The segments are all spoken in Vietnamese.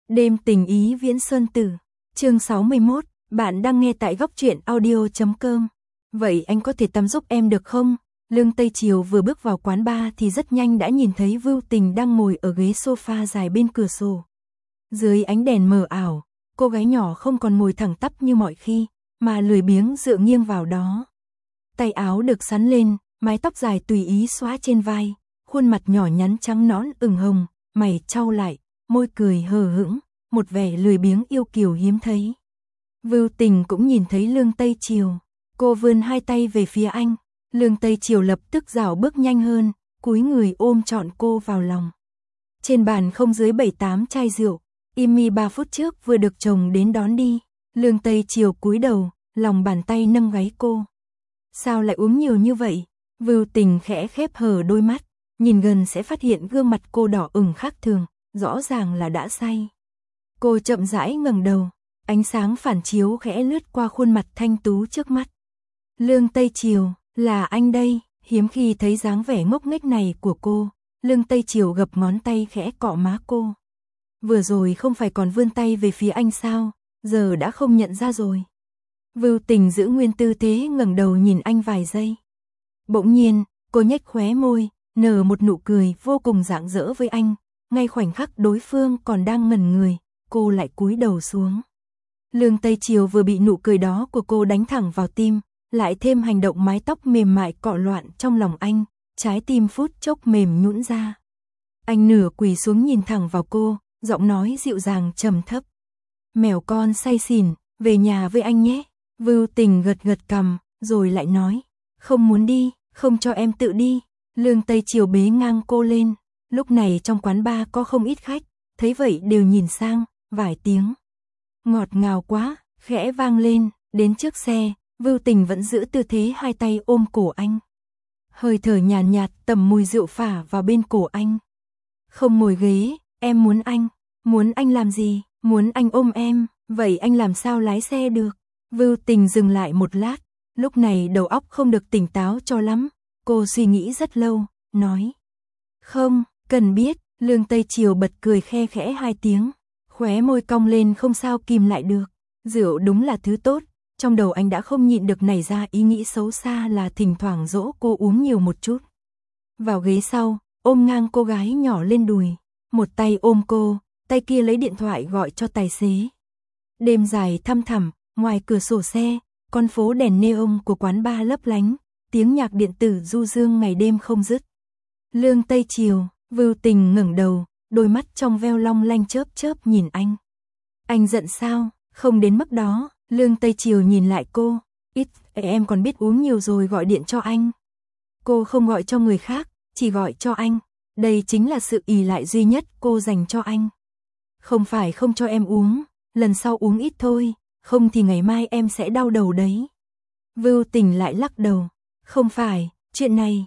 Đêm tình ý Viễn Sơn Tử, chương 61, bạn đang nghe tại góc truyện audio.com. Vậy anh có thể tắm giúp em được không? Lương Tây Triều vừa bước vào quán bar thì rất nhanh đã nhìn thấy Vưu Tình đang ngồi ở ghế sofa dài bên cửa sổ. Dưới ánh đèn mờ ảo, cô gái nhỏ không còn ngồi thẳng tắp như mọi khi, mà lười biếng dựa nghiêng vào đó. Tay áo được xắn lên, mái tóc dài tùy ý xõa trên vai, khuôn mặt nhỏ nhắn trắng nõn ửng hồng, mày chau lại, môi cười hờ hững, một vẻ lười biếng yêu kiều hiếm thấy. Vưu Tình cũng nhìn thấy Lương Tây Triều, cô vươn hai tay về phía anh, Lương Tây Triều lập tức rảo bước nhanh hơn, cúi người ôm trọn cô vào lòng. Trên bàn không dưới 7-8 chai rượu, Imi 3 phút trước vừa được chồng đến đón đi, Lương Tây Triều cúi đầu, lòng bàn tay nâng gáy cô. Sao lại uống nhiều như vậy? Vưu Tình khẽ khép hờ đôi mắt, nhìn gần sẽ phát hiện gương mặt cô đỏ ửng khác thường, rõ ràng là đã say. Cô chậm rãi ngẩng đầu, ánh sáng phản chiếu khẽ lướt qua khuôn mặt thanh tú trước mắt. Lương Tây Triều, là anh đây, hiếm khi thấy dáng vẻ ngốc nghếch này của cô, Lương Tây Triều gập ngón tay khẽ cọ má cô. Vừa rồi không phải còn vươn tay về phía anh sao, giờ đã không nhận ra rồi. Vưu Tình giữ nguyên tư thế ngẩng đầu nhìn anh vài giây. Bỗng nhiên, cô nhếch khóe môi, nở một nụ cười vô cùng rạng rỡ với anh, ngay khoảnh khắc đối phương còn đang ngẩn người, cô lại cúi đầu xuống. Lương Tây Triều vừa bị nụ cười đó của cô đánh thẳng vào tim, lại thêm hành động mái tóc mềm mại cọ loạn trong lòng anh, trái tim phút chốc mềm nhũn ra. Anh nửa quỳ xuống nhìn thẳng vào cô, giọng nói dịu dàng trầm thấp. Mèo con say xỉn, về nhà với anh nhé. Vưu Tình gật gật cằm, rồi lại nói, không muốn đi, không cho em tự đi. Lương Tây Triều bế ngang cô lên, lúc này trong quán bar có không ít khách, thấy vậy đều nhìn sang, vài tiếng ngọt ngào quá, khẽ vang lên, đến trước xe, Vưu Tình vẫn giữ tư thế hai tay ôm cổ anh. Hơi thở nhàn nhạt tầm mùi rượu phả vào bên cổ anh. Không ngồi ghế, em muốn anh làm gì, muốn anh ôm em, vậy anh làm sao lái xe được? Vưu Tình dừng lại một lát, lúc này đầu óc không được tỉnh táo cho lắm, cô suy nghĩ rất lâu, nói. Không, cần biết, Lương Tây Triều bật cười khe khẽ hai tiếng, khóe môi cong lên không sao kìm lại được. Rượu đúng là thứ tốt, trong đầu anh đã không nhịn được nảy ra ý nghĩ xấu xa là thỉnh thoảng dỗ cô uống nhiều một chút. Vào ghế sau, ôm ngang cô gái nhỏ lên đùi, một tay ôm cô, tay kia lấy điện thoại gọi cho tài xế. Đêm dài thăm thẳm, ngoài cửa sổ xe, con phố đèn neon của quán bar lấp lánh, tiếng nhạc điện tử du dương ngày đêm không dứt. Lương Tây Triều, Vưu Tình ngẩng đầu, đôi mắt trong veo long lanh chớp chớp nhìn anh. Anh giận sao? Không đến mức đó. Lương Tây Triều nhìn lại cô, ít, em còn biết uống nhiều rồi gọi điện cho anh. Cô không gọi cho người khác, chỉ gọi cho anh. Đây chính là sự ỷ lại duy nhất cô dành cho anh. Không phải không cho em uống, lần sau uống ít thôi, không thì ngày mai em sẽ đau đầu đấy. Vưu Tình lại lắc đầu, không phải, chuyện này,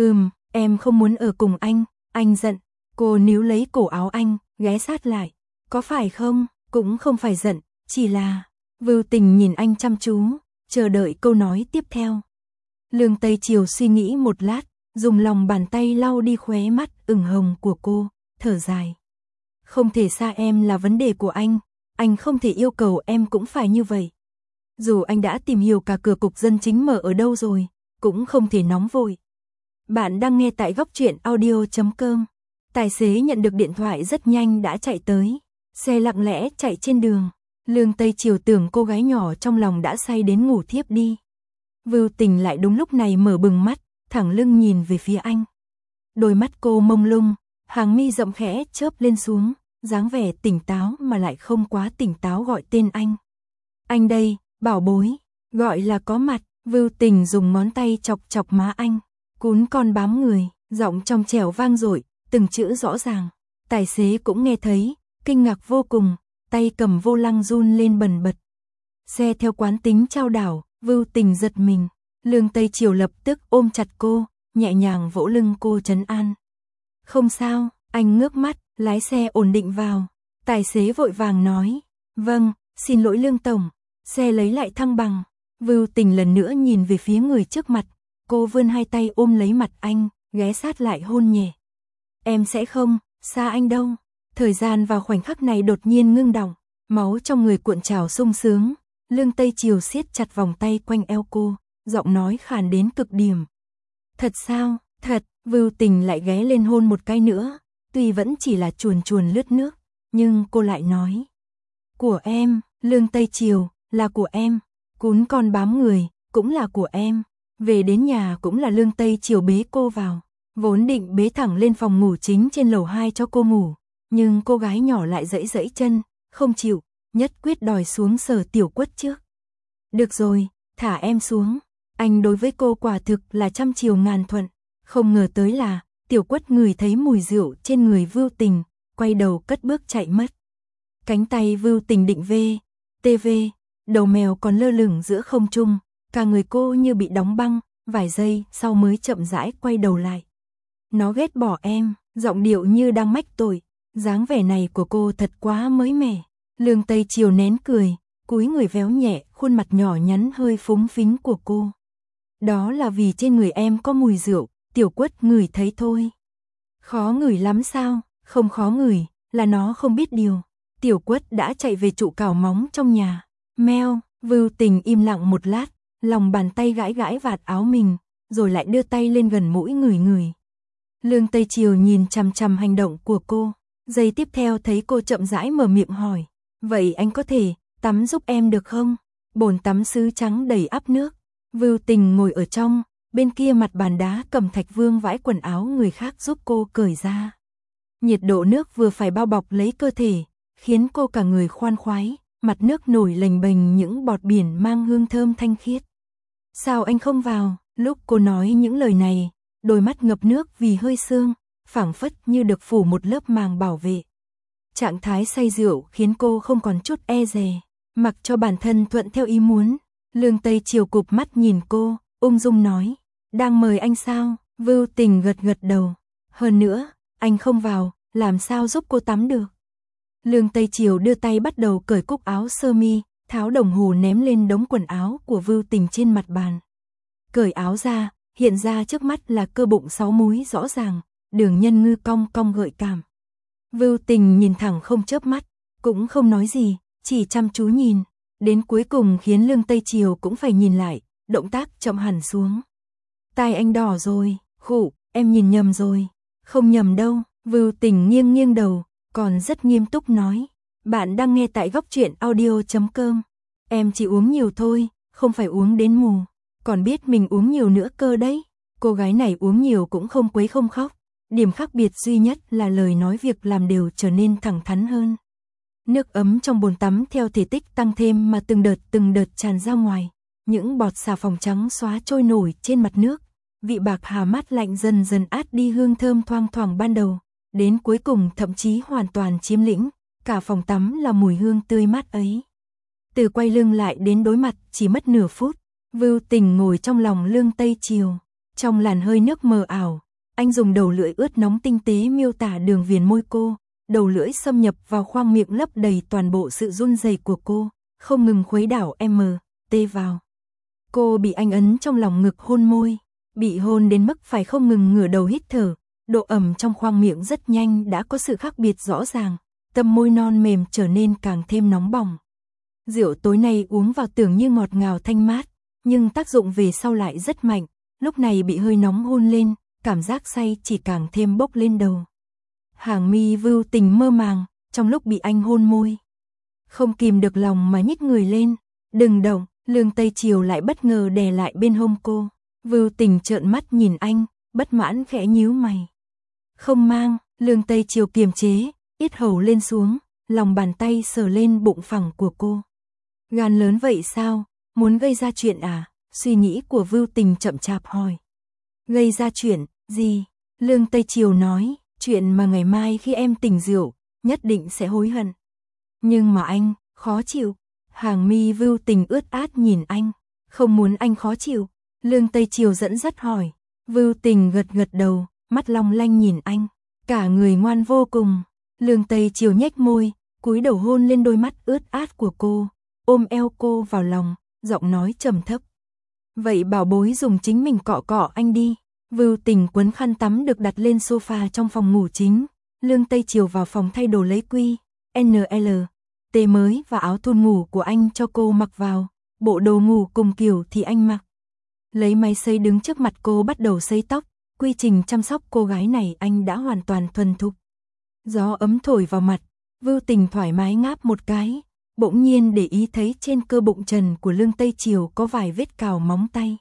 em không muốn ở cùng anh giận. Cô níu lấy cổ áo anh, ghé sát lại, có phải không, cũng không phải giận, chỉ là... Vưu Tình nhìn anh chăm chú, chờ đợi câu nói tiếp theo. Lương Tây Triều suy nghĩ một lát, dùng lòng bàn tay lau đi khóe mắt ửng hồng của cô, thở dài. Không thể xa em là vấn đề của anh không thể yêu cầu em cũng phải như vậy. Dù anh đã tìm hiểu cả cửa cục dân chính mở ở đâu rồi, cũng không thể nóng vội. Bạn đang nghe tại góc truyện audio.com. Tài xế nhận được điện thoại rất nhanh đã chạy tới, xe lặng lẽ chạy trên đường. Lương Tây Triều tưởng cô gái nhỏ trong lòng đã say đến ngủ thiếp đi. Vưu Tình lại đúng lúc này mở bừng mắt, thẳng lưng nhìn về phía anh. Đôi mắt cô mông lung, hàng mi rậm khẽ chớp lên xuống, dáng vẻ tỉnh táo mà lại không quá tỉnh táo gọi tên anh. Anh đây, bảo bối, gọi là có mặt. Vưu Tình dùng ngón tay chọc chọc má anh, cún con bám người, giọng trong trẻo vang dội, từng chữ rõ ràng. Tài xế cũng nghe thấy, kinh ngạc vô cùng, tay cầm vô lăng run lên bần bật. Xe theo quán tính trao đảo, Vưu Tình giật mình. Lương Tây Triều lập tức ôm chặt cô, nhẹ nhàng vỗ lưng cô trấn an. Không sao, anh ngước mắt, lái xe ổn định vào. Tài xế vội vàng nói, vâng, xin lỗi Lương Tổng. Xe lấy lại thăng bằng. Vưu Tình lần nữa nhìn về phía người trước mặt, cô vươn hai tay ôm lấy mặt anh, ghé sát lại hôn nhẹ. Em sẽ không xa anh đâu. Thời gian vào khoảnh khắc này đột nhiên ngưng đọng, máu trong người cuộn trào sung sướng, Lương Tây Triều siết chặt vòng tay quanh eo cô, giọng nói khàn đến cực điểm. Thật sao? Thật. Vưu Tình lại ghé lên hôn một cái nữa, tuy vẫn chỉ là chuồn chuồn lướt nước, nhưng cô lại nói. Của em, Lương Tây Triều, là của em, cún con bám người, cũng là của em. Về đến nhà cũng là Lương Tây Triều bế cô vào, vốn định bế thẳng lên phòng ngủ chính trên lầu 2 cho cô ngủ, nhưng cô gái nhỏ lại giãy giãy chân, không chịu, nhất quyết đòi xuống sờ Tiểu Quất trước. Được rồi, thả em xuống. Anh đối với cô quả thực là trăm chiều ngàn thuận, không ngờ tới là Tiểu Quất ngửi thấy mùi rượu trên người Vưu Tình, quay đầu cất bước chạy mất. Cánh tay Vưu Tình định TV, đầu mèo còn lơ lửng giữa không trung, cả người cô như bị đóng băng, vài giây sau mới chậm rãi quay đầu lại. Nó ghét bỏ em, giọng điệu như đang mách tội, dáng vẻ này của cô thật quá mới mẻ. Lương Tây Triều nén cười, cúi người véo nhẹ khuôn mặt nhỏ nhắn hơi phúng phính của cô. Đó là vì trên người em có mùi rượu, Tiểu Quất ngửi thấy thôi. Khó ngửi lắm sao? Không khó ngửi, là nó không biết điều. Tiểu Quất đã chạy về trụ cào móng trong nhà. Meo, Vưu Tình im lặng một lát, lòng bàn tay gãi gãi vạt áo mình, rồi lại đưa tay lên gần mũi ngửi ngửi. Lương Tây Triều nhìn chằm chằm hành động của cô, giây tiếp theo thấy cô chậm rãi mở miệng hỏi. Vậy anh có thể tắm giúp em được không? Bồn tắm sứ trắng đầy ắp nước. Vưu Tình ngồi ở trong, bên kia mặt bàn đá cẩm thạch vương vãi quần áo người khác giúp cô cởi ra. Nhiệt độ nước vừa phải bao bọc lấy cơ thể, khiến cô cả người khoan khoái, mặt nước nổi lềnh bềnh những bọt biển mang hương thơm thanh khiết. Sao anh không vào? Lúc cô nói những lời này, đôi mắt ngập nước vì hơi sương, phảng phất như được phủ một lớp màng bảo vệ. Trạng thái say rượu khiến cô không còn chút e dè, mặc cho bản thân thuận theo ý muốn. Lương Tây Triều cụp mắt nhìn cô, ung dung nói, đang mời anh sao? Vưu Tình gật gật đầu. Hơn nữa, anh không vào, làm sao giúp cô tắm được? Lương Tây Triều đưa tay bắt đầu cởi cúc áo sơ mi, tháo đồng hồ ném lên đống quần áo của Vưu Tình trên mặt bàn. Cởi áo ra, hiện ra trước mắt là cơ bụng 6 múi rõ ràng, đường nhân ngư cong cong gợi cảm. Vưu Tình nhìn thẳng không chớp mắt, cũng không nói gì, chỉ chăm chú nhìn, đến cuối cùng khiến Lương Tây Triều cũng phải nhìn lại, động tác chậm hẳn xuống. Tai anh đỏ rồi, khụ, em nhìn nhầm rồi. Không nhầm đâu, Vưu Tình nghiêng nghiêng đầu, còn rất nghiêm túc nói. Bạn đang nghe tại Góc Truyện Audio.com. Em chỉ uống nhiều thôi, không phải uống đến mù, còn biết mình uống nhiều nữa cơ đấy. Cô gái này uống nhiều cũng không quấy không khóc. Điểm khác biệt duy nhất là lời nói việc làm đều trở nên thẳng thắn hơn. Nước ấm trong bồn tắm theo thể tích tăng thêm mà từng đợt tràn ra ngoài. Những bọt xà phòng trắng xóa trôi nổi trên mặt nước. Vị bạc hà mát lạnh dần dần át đi hương thơm thoang thoảng ban đầu. Đến cuối cùng thậm chí hoàn toàn chiếm lĩnh. Cả phòng tắm là mùi hương tươi mát ấy. Từ quay lưng lại đến đối mặt chỉ mất nửa phút. Vưu Tình ngồi trong lòng Lương Tây Triều. Trong làn hơi nước mờ ảo, anh dùng đầu lưỡi ướt nóng tinh tế miêu tả đường viền môi cô. Đầu lưỡi xâm nhập vào khoang miệng lấp đầy toàn bộ sự run rẩy của cô, không ngừng khuấy đảo MT vào. Cô bị anh ấn trong lòng ngực hôn môi, bị hôn đến mức phải không ngừng ngửa đầu hít thở, độ ẩm trong khoang miệng rất nhanh đã có sự khác biệt rõ ràng, tầm môi non mềm trở nên càng thêm nóng bỏng. Rượu tối nay uống vào tưởng như ngọt ngào thanh mát, nhưng tác dụng về sau lại rất mạnh, lúc này bị hơi nóng hôn lên, cảm giác say chỉ càng thêm bốc lên đầu. Hàng mi Vưu Tình mơ màng, trong lúc bị anh hôn môi. Không kìm được lòng mà nhích người lên, đừng động, Lương Tây Triều lại bất ngờ đè lại bên hông cô. Vưu Tình trợn mắt nhìn anh, bất mãn khẽ nhíu mày. Không mang, Lương Tây Triều kiềm chế, yết hầu lên xuống, lòng bàn tay sờ lên bụng phẳng của cô. Gan lớn vậy sao, muốn gây ra chuyện à? Suy nghĩ của Vưu Tình chậm chạp hỏi. Gây ra chuyện, gì? Lương Tây Triều nói. Chuyện mà ngày mai khi em tỉnh rượu, nhất định sẽ hối hận. Nhưng mà anh, khó chịu. Hàng mi Vưu Tình ướt át nhìn anh. Không muốn anh khó chịu. Lương Tây Triều dẫn dắt hỏi. Vưu Tình gật gật đầu, mắt long lanh nhìn anh. Cả người ngoan vô cùng. Lương Tây Triều nhếch môi, cúi đầu hôn lên đôi mắt ướt át của cô. Ôm eo cô vào lòng, giọng nói trầm thấp. Vậy bảo bối dùng chính mình cọ cọ anh đi. Vưu Tình quấn khăn tắm được đặt lên sofa trong phòng ngủ chính, Lương Tây Triều vào phòng thay đồ lấy QNLT mới và áo thun ngủ của anh cho cô mặc vào, bộ đồ ngủ cùng kiểu thì anh mặc. Lấy máy sấy đứng trước mặt cô bắt đầu sấy tóc, quy trình chăm sóc cô gái này anh đã hoàn toàn thuần thục. Gió ấm thổi vào mặt, Vưu Tình thoải mái ngáp một cái, bỗng nhiên để ý thấy trên cơ bụng trần của Lương Tây Triều có vài vết cào móng tay.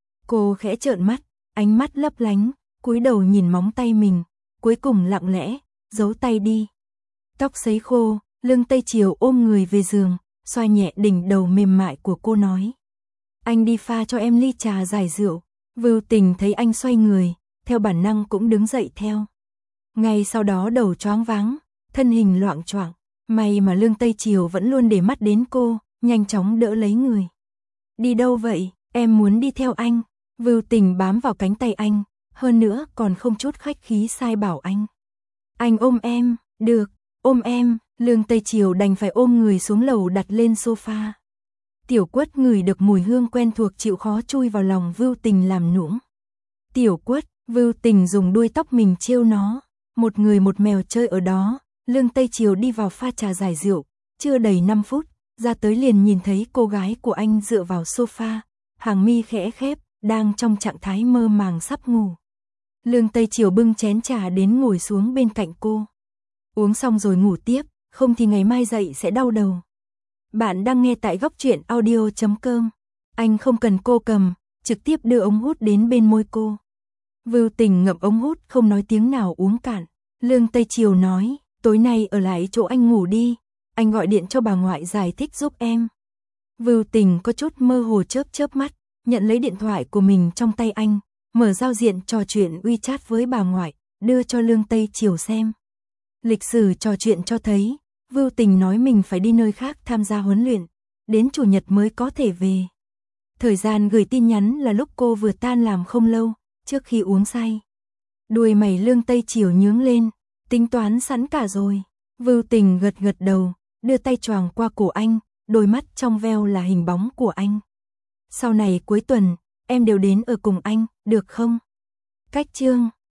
Cô khẽ trợn mắt, ánh mắt lấp lánh, cúi đầu nhìn móng tay mình, cuối cùng lặng lẽ giấu tay đi. Tóc sấy khô, Lương Tây Triều ôm người về giường, xoa nhẹ đỉnh đầu mềm mại của cô nói: "Anh đi pha cho em ly trà giải rượu." Vưu Tình thấy anh xoay người, theo bản năng cũng đứng dậy theo. Ngay sau đó đầu choáng váng, thân hình loạng choạng, may mà Lương Tây Triều vẫn luôn để mắt đến cô, nhanh chóng đỡ lấy người. "Đi đâu vậy? Em muốn đi theo anh." Vưu Tình bám vào cánh tay anh, hơn nữa còn không chút khách khí sai bảo anh: "Anh ôm em." "Được, ôm em." Lương Tây Triều đành phải ôm người xuống lầu đặt lên sofa. Tiểu Quất ngửi được mùi hương quen thuộc chịu khó chui vào lòng Vưu Tình làm nũng. "Tiểu Quất." Vưu Tình dùng đuôi tóc mình trêu nó. Một người một mèo chơi ở đó. Lương Tây Triều đi vào pha trà giải rượu, chưa đầy 5 phút, ra tới liền nhìn thấy cô gái của anh dựa vào sofa, hàng mi khẽ khép, đang trong trạng thái mơ màng sắp ngủ. Lương Tây Triều bưng chén trà đến ngồi xuống bên cạnh cô. "Uống xong rồi ngủ tiếp, không thì ngày mai dậy sẽ đau đầu." Bạn đang nghe tại Góc Truyện Audio.com. Anh không cần cô cầm, trực tiếp đưa ống hút đến bên môi cô. Vưu Tình ngậm ống hút không nói tiếng nào uống cạn. Lương Tây Triều nói: "Tối nay ở lại chỗ anh ngủ đi, anh gọi điện cho bà ngoại giải thích giúp em." Vưu Tình có chút mơ hồ chớp chớp mắt, nhận lấy điện thoại của mình trong tay anh, mở giao diện trò chuyện WeChat với bà ngoại, đưa cho Lương Tây Triều xem. Lịch sử trò chuyện cho thấy, Vưu Tình nói mình phải đi nơi khác tham gia huấn luyện, đến chủ nhật mới có thể về. Thời gian gửi tin nhắn là lúc cô vừa tan làm không lâu, trước khi uống say. Đuôi mày Lương Tây Triều nhướng lên, tính toán sẵn cả rồi. Vưu Tình gật gật đầu, đưa tay choàng qua cổ anh, đôi mắt trong veo là hình bóng của anh. "Sau này cuối tuần, em đều đến ở cùng anh, được không?" Cách chương